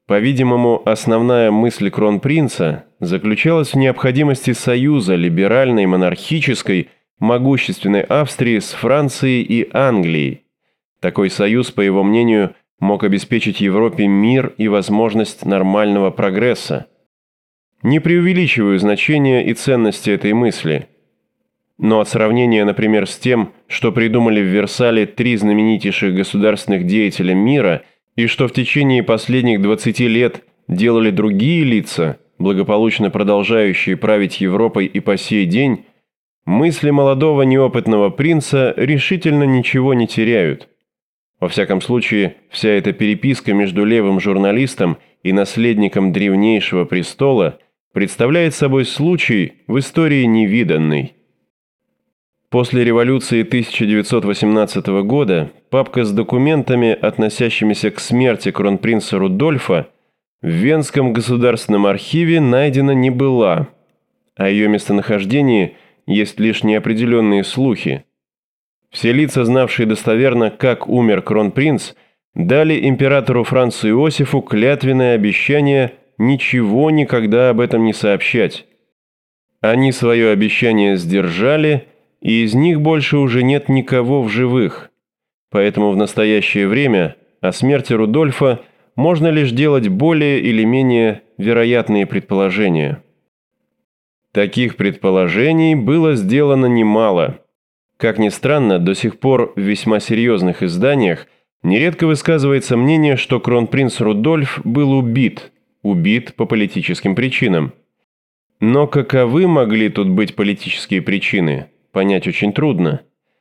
По-видимому, основная мысль кронпринца заключалась в необходимости союза либеральной, монархической, могущественной Австрии с Францией и Англией. Такой союз, по его мнению, мог обеспечить Европе мир и возможность нормального прогресса. Не преувеличиваю значение и ценности этой мысли. Но от сравнения, например, с тем, что придумали в Версале три знаменитейших государственных деятеля мира и что в течение последних 20 лет делали другие лица, благополучно продолжающие править Европой и по сей день, мысли молодого неопытного принца решительно ничего не теряют. Во всяком случае, вся эта переписка между левым журналистом и наследником древнейшего престола представляет собой случай в истории невиданный. После революции 1918 года папка с документами, относящимися к смерти кронпринца Рудольфа, в Венском государственном архиве найдена не была. О ее местонахождении есть лишь неопределенные слухи. Все лица, знавшие достоверно, как умер кронпринц, дали императору Францу Иосифу клятвенное обещание ничего никогда об этом не сообщать. Они свое обещание сдержали, и из них больше уже нет никого в живых. Поэтому в настоящее время о смерти Рудольфа можно лишь делать более или менее вероятные предположения. Таких предположений было сделано немало. Как ни странно, до сих пор в весьма серьезных изданиях нередко высказывается мнение, что кронпринц Рудольф был убит по политическим причинам. Но каковы могли тут быть политические причины, понять очень трудно.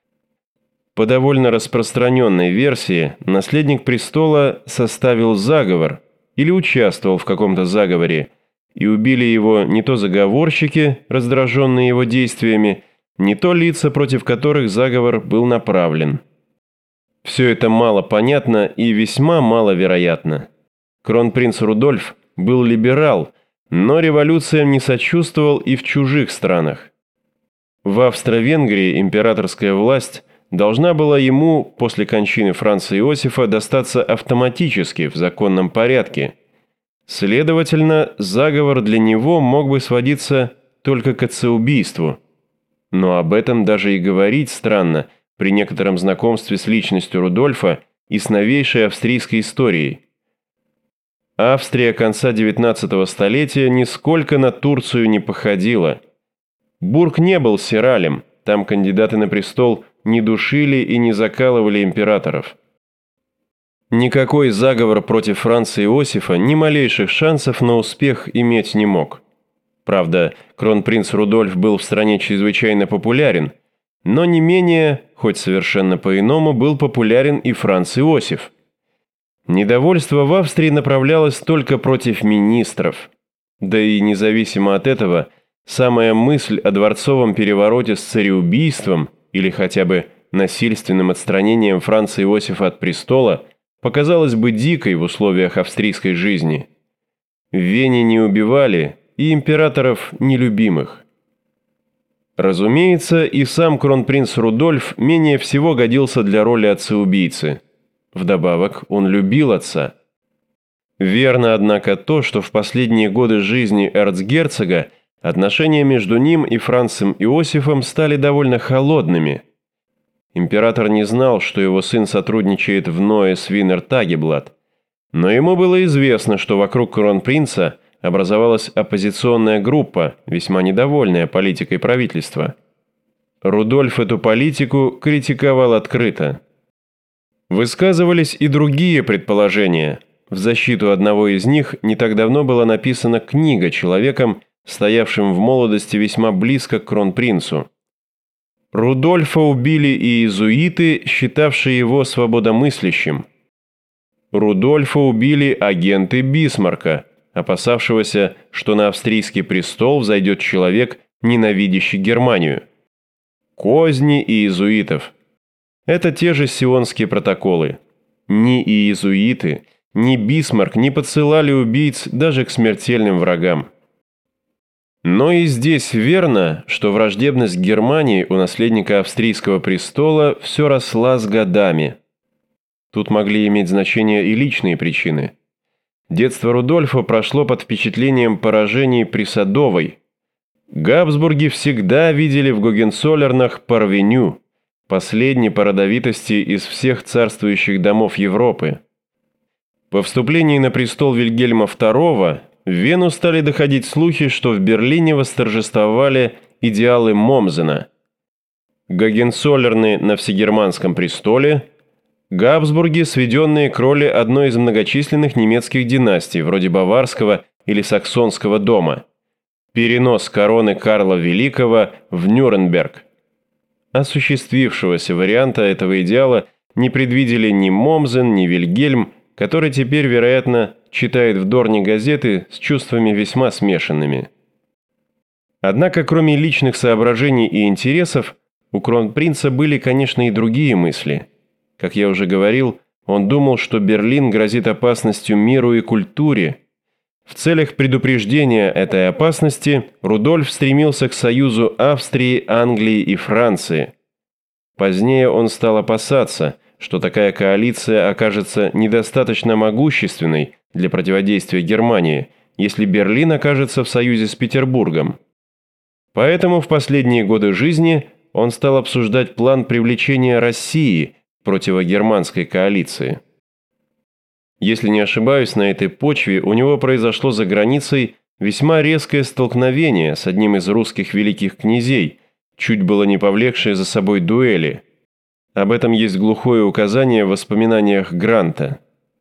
По довольно распространенной версии, наследник престола составил заговор или участвовал в каком-то заговоре, и убили его не то заговорщики, раздраженные его действиями, не то лица, против которых заговор был направлен. Все это мало понятно и весьма маловероятно. Кронпринц Рудольф был либерал, но революциям не сочувствовал и в чужих странах. В Австро-Венгрии императорская власть должна была ему после кончины Франца Иосифа достаться автоматически в законном порядке. Следовательно, заговор для него мог бы сводиться только к отцеубийству. Но об этом даже и говорить странно при некотором знакомстве с личностью Рудольфа и с новейшей австрийской историей. Австрия конца XIX столетия нисколько на Турцию не походила. Бург не был сиралем, там кандидаты на престол не душили и не закалывали императоров. Никакой заговор против Франца Иосифа ни малейших шансов на успех иметь не мог. Правда, кронпринц Рудольф был в стране чрезвычайно популярен, но не менее, хоть совершенно по-иному, был популярен и Франц Иосиф. Недовольство в Австрии направлялось только против министров. Да и независимо от этого, самая мысль о дворцовом перевороте с цареубийством или хотя бы насильственным отстранением Франца Иосифа от престола показалась бы дикой в условиях австрийской жизни. В Вене не убивали и императоров нелюбимых. Разумеется, и сам кронпринц Рудольф менее всего годился для роли отца-убийцы. Вдобавок, он любил отца. Верно, однако, то, что в последние годы жизни эрцгерцога отношения между ним и Францем Иосифом стали довольно холодными. Император не знал, что его сын сотрудничает в Ноэс Винер Тагеблат, но ему было известно, что вокруг кронпринца образовалась оппозиционная группа, весьма недовольная политикой правительства. Рудольф эту политику критиковал открыто. Высказывались и другие предположения. В защиту одного из них не так давно была написана книга человеком, стоявшим в молодости весьма близко к кронпринцу. Рудольфа убили и иезуиты, считавшие его свободомыслящим. Рудольфа убили агенты Бисмарка, опасавшегося, что на австрийский престол взойдет человек, ненавидящий Германию. Козни иезуитов. Это те же Сионские протоколы. Ни иезуиты, ни Бисмарк не подсылали убийц даже к смертельным врагам. Но и здесь верно, что враждебность Германии у наследника австрийского престола все росла с годами. Тут могли иметь значение и личные причины. Детство Рудольфа прошло под впечатлением поражений при Садовой. Габсбурги всегда видели в Гогенцоллернах парвеню, последней по родовитости из всех царствующих домов Европы. По вступлении на престол Вильгельма II в Вену стали доходить слухи, что в Берлине восторжествовали идеалы Момзена. Гогенцоллерны на всегерманском престоле, Габсбурги, сведенные к роли одной из многочисленных немецких династий, вроде Баварского или Саксонского дома. Перенос короны Карла Великого в Нюрнберг. Осуществившегося варианта этого идеала не предвидели ни Момзен, ни Вильгельм, который теперь, вероятно, читает в Дорне газеты с чувствами весьма смешанными. Однако, кроме личных соображений и интересов, у кронпринца были, конечно, и другие мысли. Как я уже говорил, он думал, что Берлин грозит опасностью миру и культуре. В целях предупреждения этой опасности Рудольф стремился к союзу Австрии, Англии и Франции. Позднее он стал опасаться, что такая коалиция окажется недостаточно могущественной для противодействия Германии, если Берлин окажется в союзе с Петербургом. Поэтому в последние годы жизни он стал обсуждать план привлечения России к противогерманской коалиции. Если не ошибаюсь, на этой почве у него произошло за границей весьма резкое столкновение с одним из русских великих князей, чуть было не повлекшее за собой дуэли. Об этом есть глухое указание в воспоминаниях Гранта.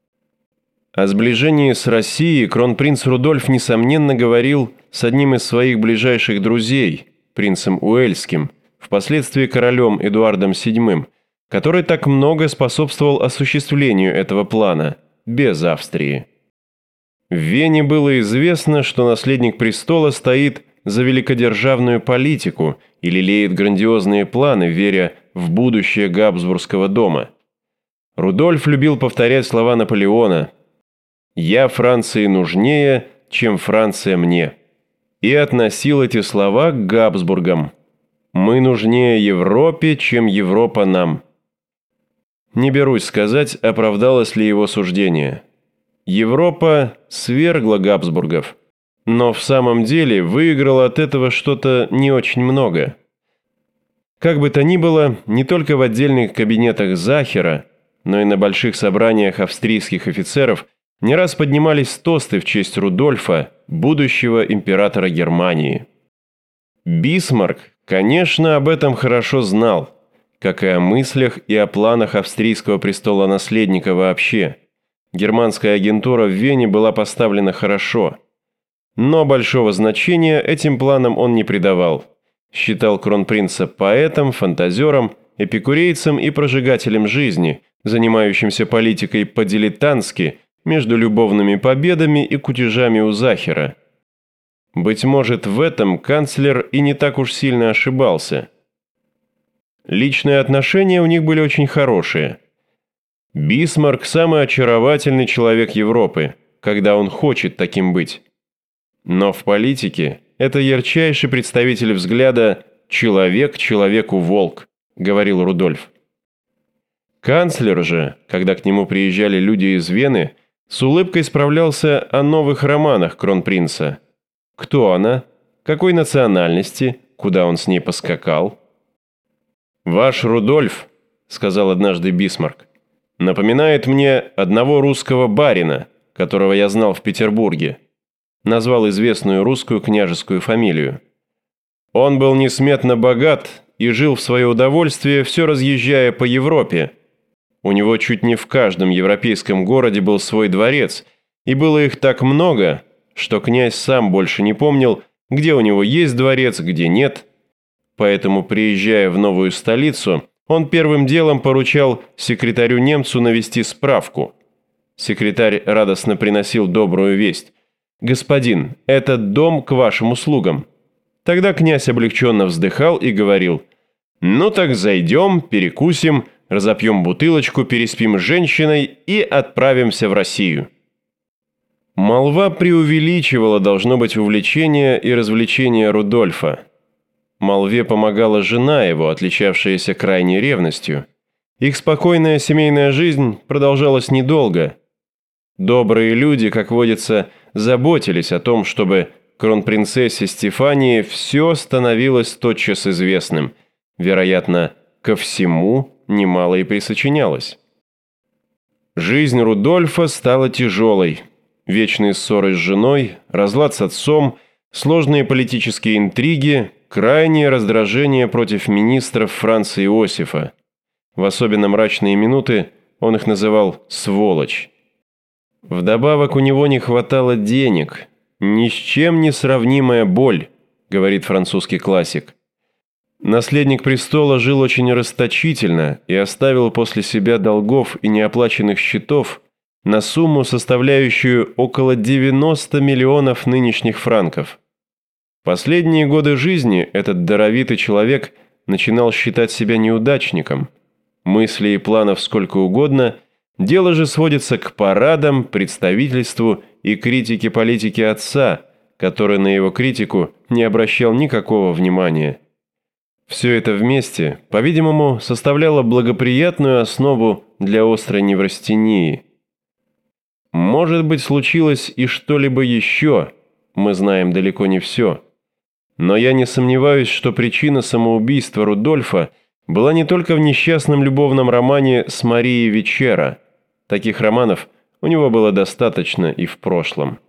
О сближении с Россией кронпринц Рудольф, несомненно, говорил с одним из своих ближайших друзей, принцем Уэльским, впоследствии королем Эдуардом VII, который так много способствовал осуществлению этого плана, без Австрии. В Вене было известно, что наследник престола стоит за великодержавную политику и лелеет грандиозные планы, веря в будущее Габсбургского дома. Рудольф любил повторять слова Наполеона «Я Франции нужнее, чем Франция мне», и относил эти слова к Габсбургам. «Мы нужнее Европе, чем Европа нам». Не берусь сказать, оправдалось ли его суждение. Европа свергла Габсбургов, но в самом деле выиграла от этого что-то не очень много. Как бы то ни было, не только в отдельных кабинетах Захера, но и на больших собраниях австрийских офицеров не раз поднимались тосты в честь Рудольфа, будущего императора Германии. Бисмарк, конечно, об этом хорошо знал, как и о мыслях и о планах австрийского престолонаследника вообще. Германская агентура в Вене была поставлена хорошо. Но большого значения этим планам он не придавал. Считал кронпринца поэтом, фантазером, эпикурейцем и прожигателем жизни, занимающимся политикой по-дилетантски между любовными победами и кутежами у Захера. Быть может, в этом канцлер и не так уж сильно ошибался. Личные отношения у них были очень хорошие. Бисмарк – самый очаровательный человек Европы, когда он хочет таким быть. Но в политике это ярчайший представитель взгляда «человек человеку волк», говорил Рудольф. Канцлер же, когда к нему приезжали люди из Вены, с улыбкой справлялся о новых романах кронпринца. Кто она? Какой национальности? Куда он с ней поскакал? «Ваш Рудольф, — сказал однажды Бисмарк, — напоминает мне одного русского барина, которого я знал в Петербурге». Назвал известную русскую княжескую фамилию. Он был несметно богат и жил в свое удовольствие, все разъезжая по Европе. У него чуть не в каждом европейском городе был свой дворец, и было их так много, что князь сам больше не помнил, где у него есть дворец, где нет. Поэтому, приезжая в новую столицу, он первым делом поручал секретарю-немцу навести справку. Секретарь радостно приносил добрую весть. «Господин, этот дом к вашим услугам». Тогда князь облегченно вздыхал и говорил: «Ну так зайдем, перекусим, разопьем бутылочку, переспим с женщиной и отправимся в Россию». Молва преувеличивала, должно быть, увлечение и развлечение Рудольфа. Молве помогала жена его, отличавшаяся крайней ревностью. Их спокойная семейная жизнь продолжалась недолго. Добрые люди, как водится, заботились о том, чтобы кронпринцессе Стефании все становилось тотчас известным. Вероятно, ко всему немало и присочинялось. Жизнь Рудольфа стала тяжелой. Вечные ссоры с женой, разлад с отцом, сложные политические интриги, крайнее раздражение против министров Франца Иосифа. В особенно мрачные минуты он их называл «сволочь». Вдобавок у него не хватало денег. «Ни с чем не сравнимая боль», — говорит французский классик. Наследник престола жил очень расточительно и оставил после себя долгов и неоплаченных счетов на сумму, составляющую около 90 миллионов нынешних франков. Последние годы жизни этот даровитый человек начинал считать себя неудачником. Мыслей и планов сколько угодно, дело же сводится к парадам, представительству и критике политики отца, который на его критику не обращал никакого внимания. Все это вместе, по-видимому, составляло благоприятную основу для острой неврастении. Может быть, случилось и что-либо еще, мы знаем далеко не все. Но я не сомневаюсь, что причина самоубийства Рудольфа была не только в несчастном любовном романе с Марией Вечера. Таких романов у него было достаточно и в прошлом.